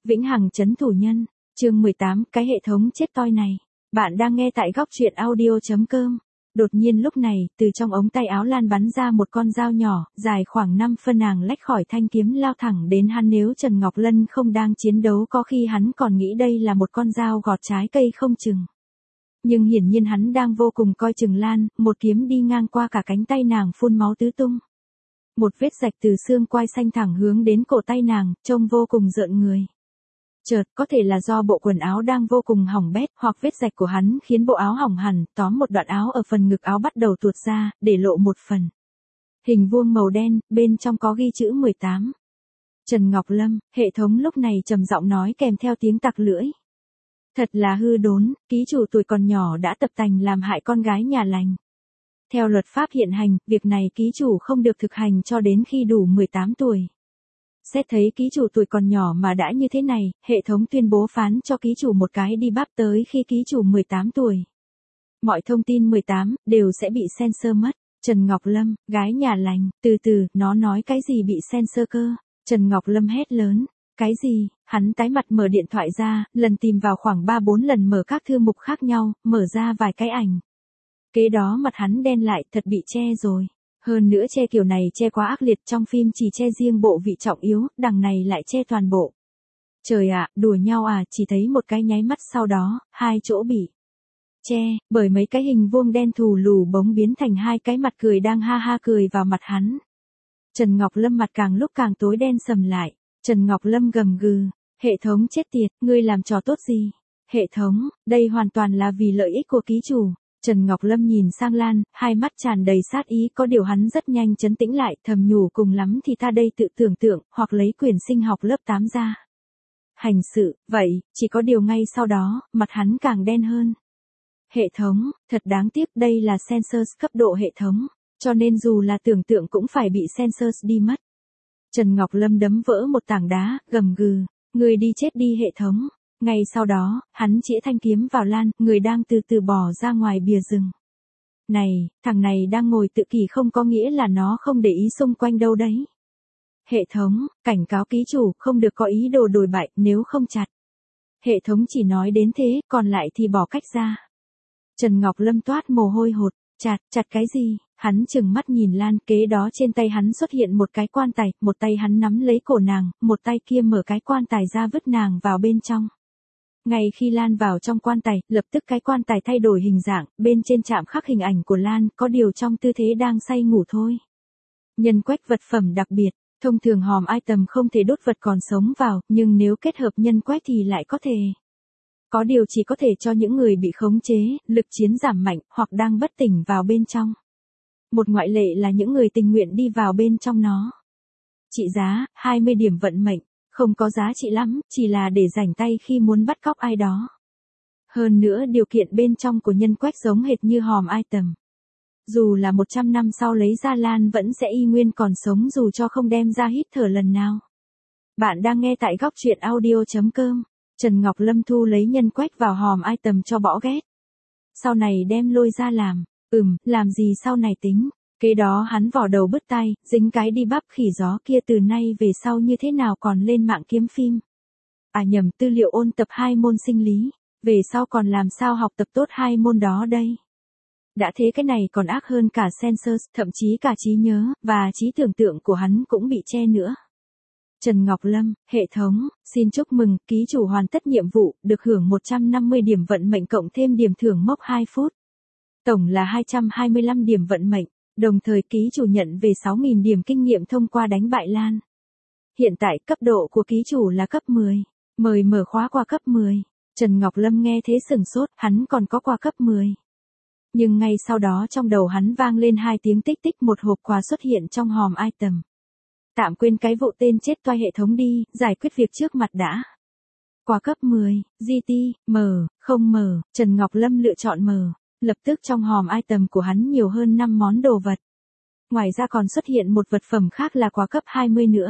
Vĩnh hằng trấn thủ nhân, chương 18, cái hệ thống chết toi này. Bạn đang nghe tại góc truyện audio.com. Đột nhiên lúc này, từ trong ống tay áo Lan bắn ra một con dao nhỏ, dài khoảng 5 phân, nàng lách khỏi thanh kiếm lao thẳng đến hắn. Nếu Trần Ngọc Lân không đang chiến đấu có khi hắn còn nghĩ đây là một con dao gọt trái cây không chừng. Nhưng hiển nhiên hắn đang vô cùng coi chừng Lan, một kiếm đi ngang qua cả cánh tay nàng phun máu tứ tung. Một vết rạch từ xương quai xanh thẳng hướng đến cổ tay nàng, trông vô cùng rợn người. Chợt, có thể là do bộ quần áo đang vô cùng hỏng bét, hoặc vết rạch của hắn khiến bộ áo hỏng hẳn, tóm một đoạn áo ở phần ngực áo bắt đầu tuột ra, để lộ một phần. Hình vuông màu đen, bên trong có ghi chữ 18. Trần Ngọc Lâm, hệ thống lúc này trầm giọng nói kèm theo tiếng tặc lưỡi. Thật là hư đốn, ký chủ tuổi còn nhỏ đã tập tành làm hại con gái nhà lành. Theo luật pháp hiện hành, việc này ký chủ không được thực hành cho đến khi đủ 18 tuổi. Xét thấy ký chủ tuổi còn nhỏ mà đã như thế này, hệ thống tuyên bố phán cho ký chủ một cái debuff tới khi ký chủ 18 tuổi. Mọi thông tin 18 đều sẽ bị censor mất. Trần Ngọc Lâm, gái nhà lành, từ từ, nó nói cái gì bị censor cơ? Trần Ngọc Lâm hét lớn. Cái gì? Hắn tái mặt mở điện thoại ra, lần tìm vào khoảng 3-4 lần mở các thư mục khác nhau, mở ra vài cái ảnh. Kế đó mặt hắn đen lại, thật bị che rồi. Hơn nữa che kiểu này che quá ác liệt, trong phim chỉ che riêng bộ vị trọng yếu, đằng này lại che toàn bộ. Trời ạ, đùa nhau à, chỉ thấy một cái nháy mắt sau đó, hai chỗ bị che, bởi mấy cái hình vuông đen thù lù bỗng biến thành hai cái mặt cười đang ha ha cười vào mặt hắn. Trần Ngọc Lâm mặt càng lúc càng tối đen sầm lại. Trần Ngọc Lâm gầm gừ, hệ thống chết tiệt, ngươi làm trò tốt gì? Hệ thống, đây hoàn toàn là vì lợi ích của ký chủ. Trần Ngọc Lâm nhìn sang Lan, hai mắt tràn đầy sát ý, có điều hắn rất nhanh trấn tĩnh lại, thầm nhủ cùng lắm thì ta đây tự tưởng tượng, hoặc lấy quyền sinh học lớp 8 ra. Hành sự, vậy, chỉ có điều ngay sau đó, mặt hắn càng đen hơn. Hệ thống, thật đáng tiếc đây là censors cấp độ hệ thống, cho nên dù là tưởng tượng cũng phải bị censors đi mất. Trần Ngọc Lâm đấm vỡ một tảng đá, gầm gừ, người đi chết đi hệ thống. Ngay sau đó, hắn chĩa thanh kiếm vào Lan, người đang từ từ bò ra ngoài bìa rừng. Này, thằng này đang ngồi tự kỷ không có nghĩa là nó không để ý xung quanh đâu đấy. Hệ thống, cảnh cáo ký chủ, không được có ý đồ đồi bại, nếu không chặt. Hệ thống chỉ nói đến thế, còn lại thì bỏ cách ra. Trần Ngọc Lâm toát mồ hôi hột, chặt cái gì? Hắn chừng mắt nhìn Lan, kế đó trên tay hắn xuất hiện một cái quan tài, một tay hắn nắm lấy cổ nàng, một tay kia mở cái quan tài ra vứt nàng vào bên trong. Ngay khi Lan vào trong quan tài, lập tức cái quan tài thay đổi hình dạng, bên trên chạm khắc hình ảnh của Lan, có điều trong tư thế đang say ngủ thôi. Nhân quách vật phẩm đặc biệt, thông thường hòm item không thể đốt vật còn sống vào, nhưng nếu kết hợp nhân quách thì lại có thể. Có điều chỉ có thể cho những người bị khống chế, lực chiến giảm mạnh, hoặc đang bất tỉnh vào bên trong. Một ngoại lệ là những người tình nguyện đi vào bên trong nó. Trị giá, 20 điểm vận mệnh, không có giá trị lắm, chỉ là để rảnh tay khi muốn bắt cóc ai đó. Hơn nữa điều kiện bên trong của nhân quách giống hệt như hòm item. Dù là 100 năm sau lấy ra Lan vẫn sẽ y nguyên còn sống dù cho không đem ra hít thở lần nào. Bạn đang nghe tại góc truyện audio.com. Trần Ngọc Lâm thu lấy nhân quách vào hòm item cho bỏ ghét. Sau này đem lôi ra làm. Làm gì sau này tính. Kế đó hắn vò đầu bứt tai, dính cái đi bắp khỉ gió kia từ nay về sau như thế nào còn lên mạng kiếm phim. À nhầm, tư liệu ôn tập 2 môn sinh lý. Về sau còn làm sao học tập tốt 2 môn đó đây. Đã thế cái này còn ác hơn cả censors, thậm chí cả trí nhớ, và trí tưởng tượng của hắn cũng bị che nữa. Trần Ngọc Lâm, hệ thống, xin chúc mừng, ký chủ hoàn tất nhiệm vụ, được hưởng 150 điểm vận mệnh cộng thêm điểm thưởng mốc 2 phút. Tổng là 225 điểm vận mệnh, đồng thời ký chủ nhận về 6.000 điểm kinh nghiệm thông qua đánh bại Lan. Hiện tại cấp độ của ký chủ là cấp 10, mời mở khóa qua cấp 10. Trần Ngọc Lâm nghe thế sửng sốt, hắn còn có qua cấp 10. Nhưng ngay sau đó trong đầu hắn vang lên 2 tiếng tích tích, một hộp quà xuất hiện trong hòm item. Tạm quên cái vụ tên chết toai hệ thống đi, giải quyết việc trước mặt đã. Quà cấp 10, GT, không mở, Trần Ngọc Lâm lựa chọn mở. Lập tức trong hòm item của hắn nhiều hơn 5 món đồ vật. Ngoài ra còn xuất hiện một vật phẩm khác là quà cấp 20 nữa.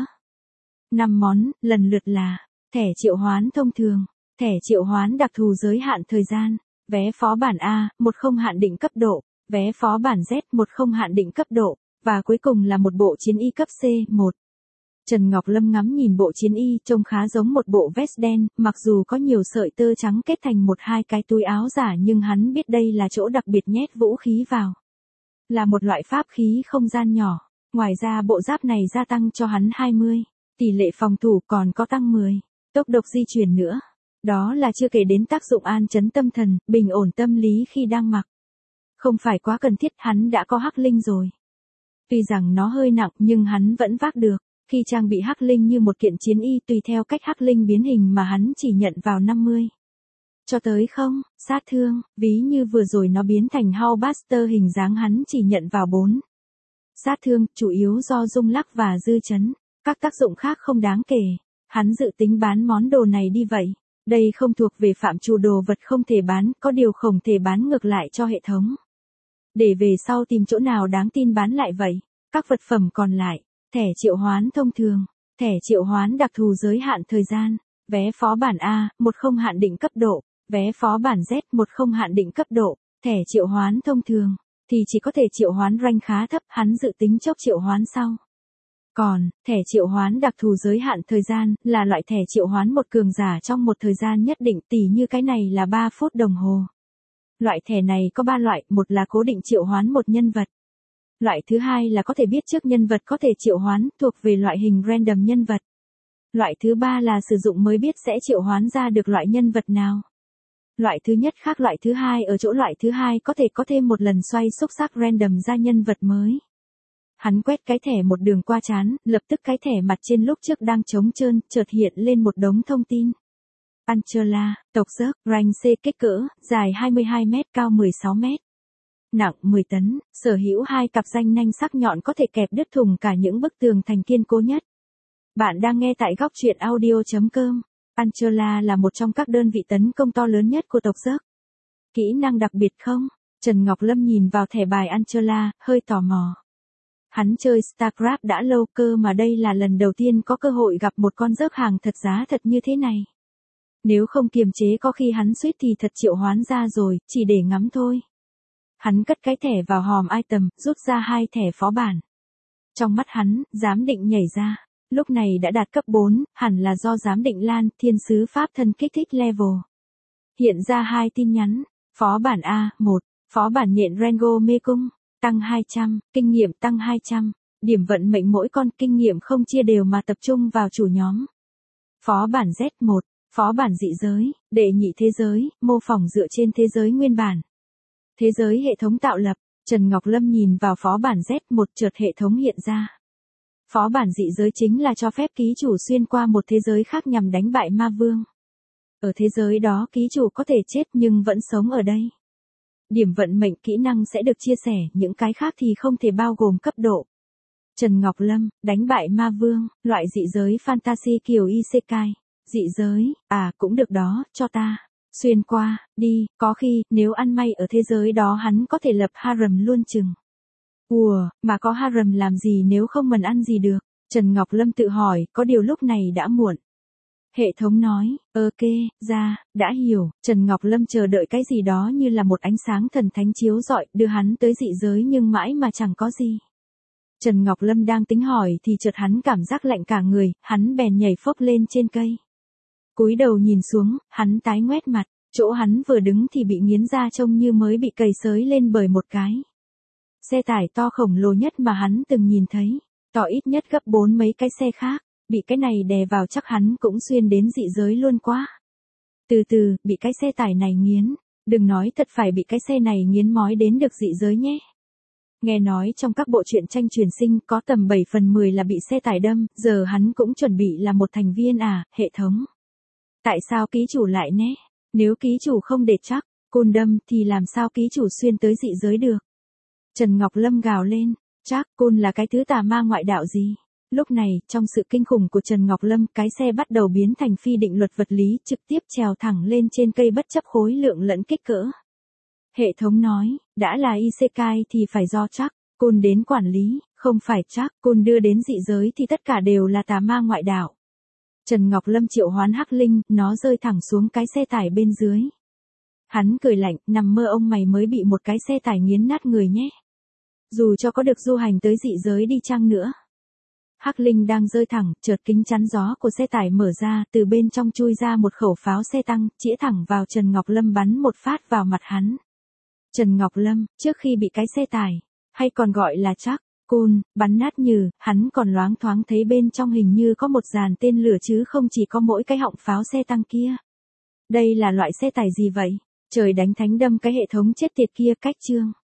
5 món, lần lượt là thẻ triệu hoán thông thường, thẻ triệu hoán đặc thù giới hạn thời gian, vé phó bản A, một không hạn định cấp độ, vé phó bản Z, một không hạn định cấp độ, và cuối cùng là một bộ chiến y cấp C1. Trần Ngọc Lâm ngắm nhìn bộ chiến y trông khá giống một bộ vest đen, mặc dù có nhiều sợi tơ trắng kết thành một hai cái túi áo giả nhưng hắn biết đây là chỗ đặc biệt nhét vũ khí vào. Là một loại pháp khí không gian nhỏ. Ngoài ra bộ giáp này gia tăng cho hắn 20. Tỷ lệ phòng thủ còn có tăng 10. Tốc độ di chuyển nữa. Đó là chưa kể đến tác dụng an trấn tâm thần, bình ổn tâm lý khi đang mặc. Không phải quá cần thiết, hắn đã có hắc linh rồi. Tuy rằng nó hơi nặng nhưng hắn vẫn vác được. Khi trang bị hắc linh như một kiện chiến y tùy theo cách hắc linh biến hình mà hắn chỉ nhận vào 50. Cho tới không, sát thương, ví như vừa rồi nó biến thành Hellbuster hình dáng hắn chỉ nhận vào 4. Sát thương, chủ yếu do rung lắc và dư chấn. Các tác dụng khác không đáng kể. Hắn dự tính bán món đồ này đi vậy. Đây không thuộc về phạm trù đồ vật không thể bán, có điều không thể bán ngược lại cho hệ thống. Để về sau tìm chỗ nào đáng tin bán lại vậy. Các vật phẩm còn lại, thẻ triệu hoán thông thường, thẻ triệu hoán đặc thù giới hạn thời gian, vé phó bản A, một không hạn định cấp độ, vé phó bản Z, một không hạn định cấp độ, thẻ triệu hoán thông thường, thì chỉ có thể triệu hoán rank khá thấp, hắn dự tính chốc triệu hoán sau. Còn, thẻ triệu hoán đặc thù giới hạn thời gian, là loại thẻ triệu hoán một cường giả trong một thời gian nhất định, tỉ như cái này là 3 phút đồng hồ. Loại thẻ này có 3 loại, một là cố định triệu hoán một nhân vật. Loại thứ hai là có thể biết trước nhân vật có thể triệu hoán, thuộc về loại hình random nhân vật. Loại thứ ba là sử dụng mới biết sẽ triệu hoán ra được loại nhân vật nào. Loại thứ nhất khác loại thứ hai ở chỗ loại thứ hai có thể có thêm một lần xoay xúc xắc random ra nhân vật mới. Hắn quét cái thẻ một đường qua trán, lập tức cái thẻ mặt trên lúc trước đang trống trơn, chợt hiện lên một đống thông tin. Angela, tộc Zerg, rank C kích cỡ, dài 22 mét, cao 16 mét. Nặng 10 tấn, sở hữu 2 cặp ranh nanh sắc nhọn có thể kẹp đứt thủng cả những bức tường thành kiên cố nhất. Bạn đang nghe tại góc truyện audio.com. Angela là một trong các đơn vị tấn công to lớn nhất của tộc Zerg. Kỹ năng đặc biệt không? Trần Ngọc Lâm nhìn vào thẻ bài Angela, hơi tò mò. Hắn chơi StarCraft đã lâu cơ mà đây là lần đầu tiên có cơ hội gặp một con Zerg hàng thật giá thật như thế này. Nếu không kiềm chế có khi hắn suýt thì thật triệu hoán ra rồi, chỉ để ngắm thôi. Hắn cất cái thẻ vào hòm item, rút ra 2 thẻ phó bản. Trong mắt hắn, giám định nhảy ra. Lúc này đã đạt cấp 4, hẳn là do giám định Lan, thiên sứ pháp thân kích thích level. Hiện ra 2 tin nhắn. Phó bản A, 1. Phó bản nhện Rengo mê cung. Tăng 200, kinh nghiệm tăng 200. Điểm vận mệnh mỗi con kinh nghiệm không chia đều mà tập trung vào chủ nhóm. Phó bản Z1. Phó bản dị giới, đệ nhị thế giới, mô phỏng dựa trên thế giới nguyên bản. Thế giới hệ thống tạo lập, Trần Ngọc Lâm nhìn vào phó bản Z1 chợt hệ thống hiện ra. Phó bản dị giới chính là cho phép ký chủ xuyên qua một thế giới khác nhằm đánh bại ma vương. Ở thế giới đó ký chủ có thể chết nhưng vẫn sống ở đây. Điểm vận mệnh kỹ năng sẽ được chia sẻ, những cái khác thì không thể bao gồm cấp độ. Trần Ngọc Lâm, đánh bại ma vương, loại dị giới fantasy kiểu isekai. Dị giới, cũng được đó, cho ta. Xuyên qua, đi, có khi, nếu ăn may ở thế giới đó hắn có thể lập harem luôn chừng. Mà có harem làm gì nếu không mần ăn gì được? Trần Ngọc Lâm tự hỏi, có điều lúc này đã muộn. Hệ thống nói, đã hiểu, Trần Ngọc Lâm chờ đợi cái gì đó như là một ánh sáng thần thánh chiếu rọi, đưa hắn tới dị giới nhưng mãi mà chẳng có gì. Trần Ngọc Lâm đang tính hỏi thì chợt hắn cảm giác lạnh cả người, hắn bèn nhảy phốc lên trên cây. Cúi đầu nhìn xuống, hắn tái ngoét mặt, chỗ hắn vừa đứng thì bị nghiến ra trông như mới bị cày xới lên bởi một cái. Xe tải to khổng lồ nhất mà hắn từng nhìn thấy, to ít nhất gấp 4 mấy cái xe khác, bị cái này đè vào chắc hắn cũng xuyên đến dị giới luôn quá. Từ từ, bị cái xe tải này nghiến, đừng nói thật phải bị cái xe này nghiến mói đến được dị giới nhé. Nghe nói trong các bộ truyện tranh truyền sinh có tầm 7 phần 10 là bị xe tải đâm, giờ hắn cũng chuẩn bị là một thành viên hệ thống. Tại sao ký chủ lại né? Nếu ký chủ không để chắc, côn đâm thì làm sao ký chủ xuyên tới dị giới được? Trần Ngọc Lâm gào lên, chắc côn là cái thứ tà ma ngoại đạo gì? Lúc này, trong sự kinh khủng của Trần Ngọc Lâm, cái xe bắt đầu biến thành phi định luật vật lý, trực tiếp trèo thẳng lên trên cây bất chấp khối lượng lẫn kích cỡ. Hệ thống nói, đã là isekai thì phải do chắc côn đến quản lý, không phải chắc côn đưa đến dị giới thì tất cả đều là tà ma ngoại đạo. Trần Ngọc Lâm triệu hoán hắc linh, nó rơi thẳng xuống cái xe tải bên dưới. Hắn cười lạnh, nằm mơ ông mày mới bị một cái xe tải nghiến nát người nhé. Dù cho có được du hành tới dị giới đi chăng nữa. Hắc Linh đang rơi thẳng, chợt kính chắn gió của xe tải mở ra, từ bên trong chui ra một khẩu pháo xe tăng, chĩa thẳng vào Trần Ngọc Lâm bắn một phát vào mặt hắn. Trần Ngọc Lâm, trước khi bị cái xe tải, hay còn gọi là chắc, côn, bắn nát nhừ, hắn còn loáng thoáng thấy bên trong hình như có một dàn tên lửa chứ không chỉ có mỗi cái họng pháo xe tăng kia. Đây là loại xe tải gì vậy? Trời đánh thánh đâm cái hệ thống chết tiệt kia cách chương.